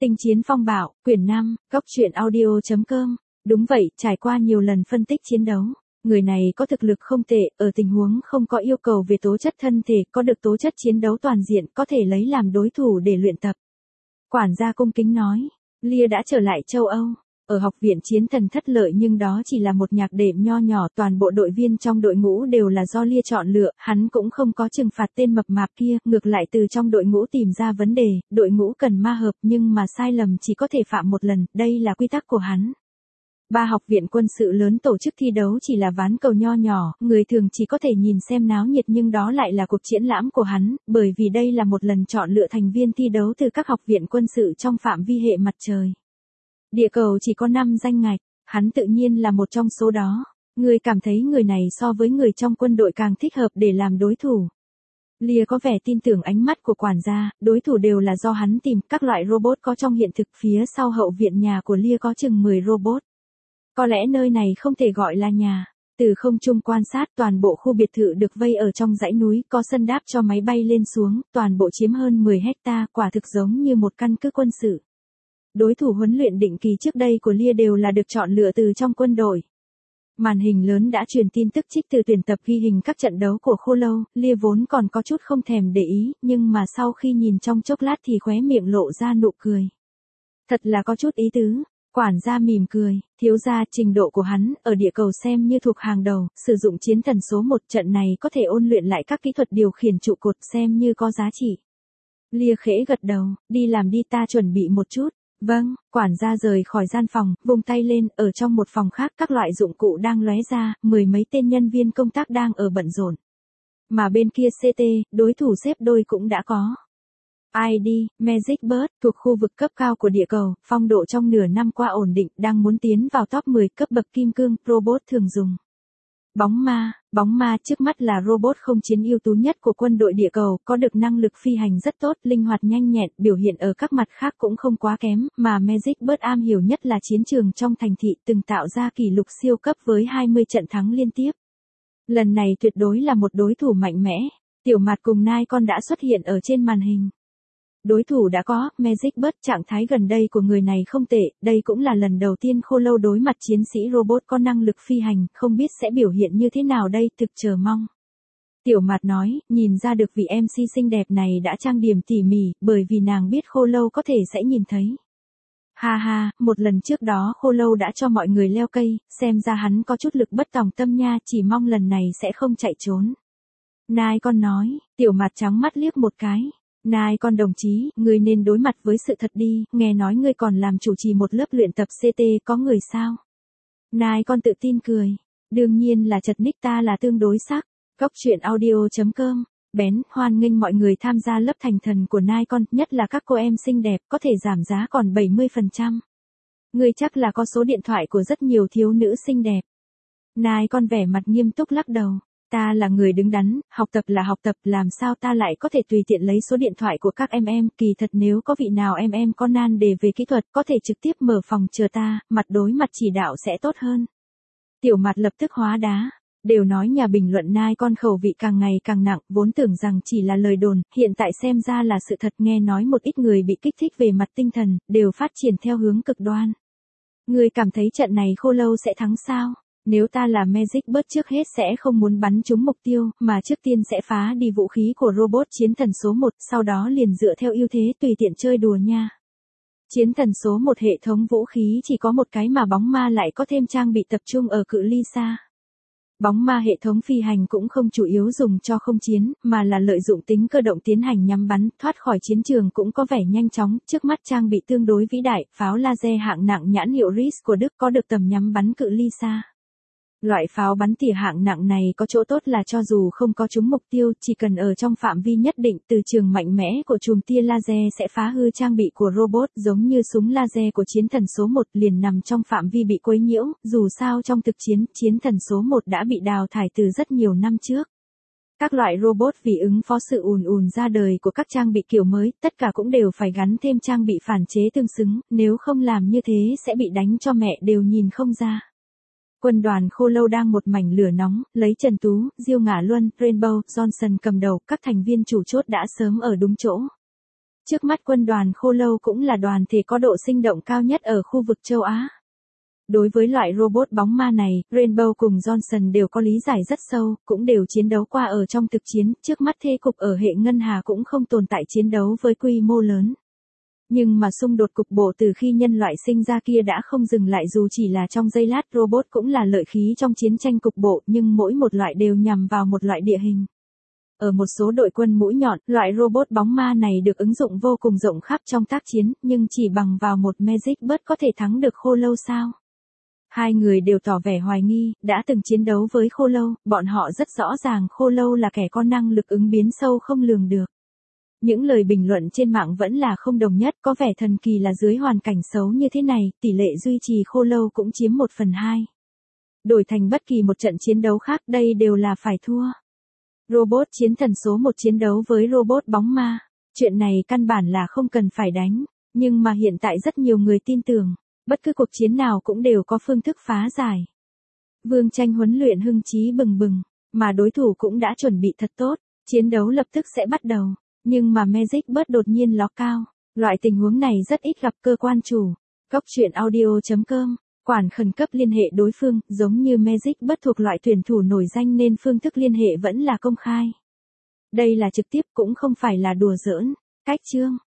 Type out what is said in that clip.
Tinh chiến phong bạo, quyển 5, góc truyện audio.com. Đúng vậy, trải qua nhiều lần phân tích chiến đấu, người này có thực lực không tệ, ở tình huống không có yêu cầu về tố chất thân thể, có được tố chất chiến đấu toàn diện, có thể lấy làm đối thủ để luyện tập. Quản gia cung kính nói, Lia đã trở lại châu Âu. Ở học viện chiến thần thất lợi nhưng đó chỉ là một nhạc đệm nho nhỏ, toàn bộ đội viên trong đội ngũ đều là do Lia chọn lựa, hắn cũng không có trừng phạt tên mập mạp kia, ngược lại từ trong đội ngũ tìm ra vấn đề, đội ngũ cần ma hợp nhưng mà sai lầm chỉ có thể phạm một lần, đây là quy tắc của hắn. 3 học viện quân sự lớn tổ chức thi đấu chỉ là ván cầu nho nhỏ, người thường chỉ có thể nhìn xem náo nhiệt nhưng đó lại là cuộc triển lãm của hắn, bởi vì đây là một lần chọn lựa thành viên thi đấu từ các học viện quân sự trong phạm vi hệ mặt trời. Địa cầu chỉ có 5 danh ngạch, hắn tự nhiên là một trong số đó. Người cảm thấy người này so với người trong quân đội càng thích hợp để làm đối thủ. Lia có vẻ tin tưởng ánh mắt của quản gia, đối thủ đều là do hắn tìm, các loại robot có trong hiện thực, phía sau hậu viện nhà của Lia có chừng 10 robot. Có lẽ nơi này không thể gọi là nhà. Từ không trung quan sát, toàn bộ khu biệt thự được vây ở trong dãy núi, có sân đáp cho máy bay lên xuống, toàn bộ chiếm hơn 10 hecta, quả thực giống như một căn cứ quân sự. Đối thủ huấn luyện định kỳ trước đây của Lia đều là được chọn lựa từ trong quân đội. Màn hình lớn đã truyền tin tức trích từ tuyển tập ghi hình các trận đấu của Khô Lâu, Lia vốn còn có chút không thèm để ý, nhưng mà sau khi nhìn trong chốc lát thì khóe miệng lộ ra nụ cười. Thật là có chút ý tứ. Quản gia mỉm cười, thiếu gia, trình độ của hắn ở địa cầu xem như thuộc hàng đầu, sử dụng chiến thần số 1 trận này có thể ôn luyện lại các kỹ thuật điều khiển trụ cột xem như có giá trị. Lia khẽ gật đầu, đi làm đi, ta chuẩn bị một chút. Vâng, quản gia rời khỏi gian phòng, vung tay lên, ở trong một phòng khác các loại dụng cụ đang lóe ra, 10 mấy tên nhân viên công tác đang ở bận rộn. Mà bên kia CT, đối thủ xếp đôi cũng đã có. ID, Magic Bird, thuộc khu vực cấp cao của địa cầu, phong độ trong nửa năm qua ổn định, đang muốn tiến vào top 10 cấp bậc kim cương, robot thường dùng. Bóng ma trước mắt là robot không chiến ưu tú nhất của quân đội địa cầu, có được năng lực phi hành rất tốt, linh hoạt nhanh nhẹn, biểu hiện ở các mặt khác cũng không quá kém, mà Magic Bird am hiểu nhất là chiến trường trong thành thị, từng tạo ra kỷ lục siêu cấp với 20 trận thắng liên tiếp. Lần này tuyệt đối là một đối thủ mạnh mẽ. Tiểu Mạt cùng Nai con đã xuất hiện ở trên màn hình. Đối thủ đã có, Magic Bird, trạng thái gần đây của người này không tệ, đây cũng là lần đầu tiên Khô Lâu đối mặt chiến sĩ robot có năng lực phi hành, không biết sẽ biểu hiện như thế nào đây, thực chờ mong. Tiểu Mạt nói, nhìn ra được vị MC xinh đẹp này đã trang điểm tỉ mỉ, bởi vì nàng biết Khô Lâu có thể sẽ nhìn thấy. Ha ha, một lần trước đó Khô Lâu đã cho mọi người leo cây, xem ra hắn có chút lực bất tòng tâm nha, chỉ mong lần này sẽ không chạy trốn. Nai con nói, Tiểu Mạt trắng mắt liếc một cái. Nai con đồng chí, ngươi nên đối mặt với sự thật đi, nghe nói ngươi còn làm chủ trì một lớp luyện tập CT, có người sao? Nai con tự tin cười, đương nhiên là chật ních, ta là tương đối sắc. Góc truyện audio.com, bén, hoan nghênh mọi người tham gia lớp thành thần của Nai con, nhất là các cô em xinh đẹp, có thể giảm giá còn 70%. Ngươi chắc là có số điện thoại của rất nhiều thiếu nữ xinh đẹp. Nai con vẻ mặt nghiêm túc lắc đầu. Ta là người đứng đắn, học tập là học tập, làm sao ta lại có thể tùy tiện lấy số điện thoại của các em, kỳ thật nếu có vị nào em có nan đề về kỹ thuật, có thể trực tiếp mở phòng chờ ta, mặt đối mặt chỉ đạo sẽ tốt hơn. Tiểu Mạt lập tức hóa đá, đều nói nhà bình luận Nai con khẩu vị càng ngày càng nặng, vốn tưởng rằng chỉ là lời đồn, hiện tại xem ra là sự thật, nghe nói một ít người bị kích thích về mặt tinh thần, đều phát triển theo hướng cực đoan. Người cảm thấy trận này Khô Lâu sẽ thắng sao? Nếu ta là Magic Bird trước hết sẽ không muốn bắn trúng mục tiêu, mà trước tiên sẽ phá đi vũ khí của robot chiến thần số 1, sau đó liền dựa theo ưu thế tùy tiện chơi đùa nha. Chiến thần số 1 hệ thống vũ khí chỉ có một cái mà bóng ma lại có thêm trang bị tập trung ở cự ly xa. Bóng ma hệ thống phi hành cũng không chủ yếu dùng cho không chiến, mà là lợi dụng tính cơ động tiến hành nhắm bắn, thoát khỏi chiến trường cũng có vẻ nhanh chóng, trước mắt trang bị tương đối vĩ đại, pháo laser hạng nặng nhãn hiệu RIS của Đức có được tầm nhắm bắn cự ly xa. Loại pháo bắn tỉa hạng nặng này có chỗ tốt là cho dù không có trúng mục tiêu, chỉ cần ở trong phạm vi nhất định, từ trường mạnh mẽ của chùm tia laser sẽ phá hư trang bị của robot, giống như súng laser của chiến thần số 1 liền nằm trong phạm vi bị quấy nhiễu, dù sao trong thực chiến, chiến thần số 1 đã bị đào thải từ rất nhiều năm trước. Các loại robot vì ứng phó sự ùn ra đời của các trang bị kiểu mới, tất cả cũng đều phải gắn thêm trang bị phản chế tương xứng, nếu không làm như thế sẽ bị đánh cho mẹ đều nhìn không ra. Quân đoàn Khô Lâu đang một mảnh lửa nóng, lấy Trần Tú, Diêu Ngả Luân, Rainbow, Johnson cầm đầu, các thành viên chủ chốt đã sớm ở đúng chỗ. Trước mắt quân đoàn khô lâu cũng là đoàn thể có độ sinh động cao nhất ở khu vực châu Á. Đối với loại robot bóng ma này, Rainbow cùng Johnson đều có lý giải rất sâu, cũng đều chiến đấu qua ở trong thực chiến, trước mắt thế cục ở hệ ngân hà cũng không tồn tại chiến đấu với quy mô lớn. Nhưng mà xung đột cục bộ từ khi nhân loại sinh ra kia đã không dừng lại, dù chỉ là trong giây lát, robot cũng là lợi khí trong chiến tranh cục bộ, nhưng mỗi một loại đều nhằm vào một loại địa hình. Ở một số đội quân mũi nhọn, loại robot bóng ma này được ứng dụng vô cùng rộng khắp trong tác chiến, nhưng chỉ bằng vào một Magic Bird có thể thắng được khô lâu sao? Hai người đều tỏ vẻ hoài nghi, đã từng chiến đấu với khô lâu, bọn họ rất rõ ràng khô lâu là kẻ có năng lực ứng biến sâu không lường được. Những lời bình luận trên mạng vẫn là không đồng nhất, có vẻ thần kỳ là dưới hoàn cảnh xấu như thế này, tỷ lệ duy trì khô lâu cũng chiếm 1/2. Đổi thành bất kỳ một trận chiến đấu khác đây đều là phải thua. Robot chiến thần số 1 chiến đấu với robot bóng ma. Chuyện này căn bản là không cần phải đánh, nhưng mà hiện tại rất nhiều người tin tưởng, bất cứ cuộc chiến nào cũng đều có phương thức phá giải. Vương Tranh huấn luyện hưng chí bừng bừng, mà đối thủ cũng đã chuẩn bị thật tốt, chiến đấu lập tức sẽ bắt đầu, nhưng mà Magic Bird đột nhiên ló cao. Loại tình huống này rất ít gặp. Cơ quan chủ, Goctruyện.audio.com, quản khẩn cấp liên hệ đối phương, giống như Magic Bird thuộc loại tuyển thủ nổi danh nên phương thức liên hệ vẫn là công khai. Đây là trực tiếp cũng không phải là đùa giỡn. Cách chương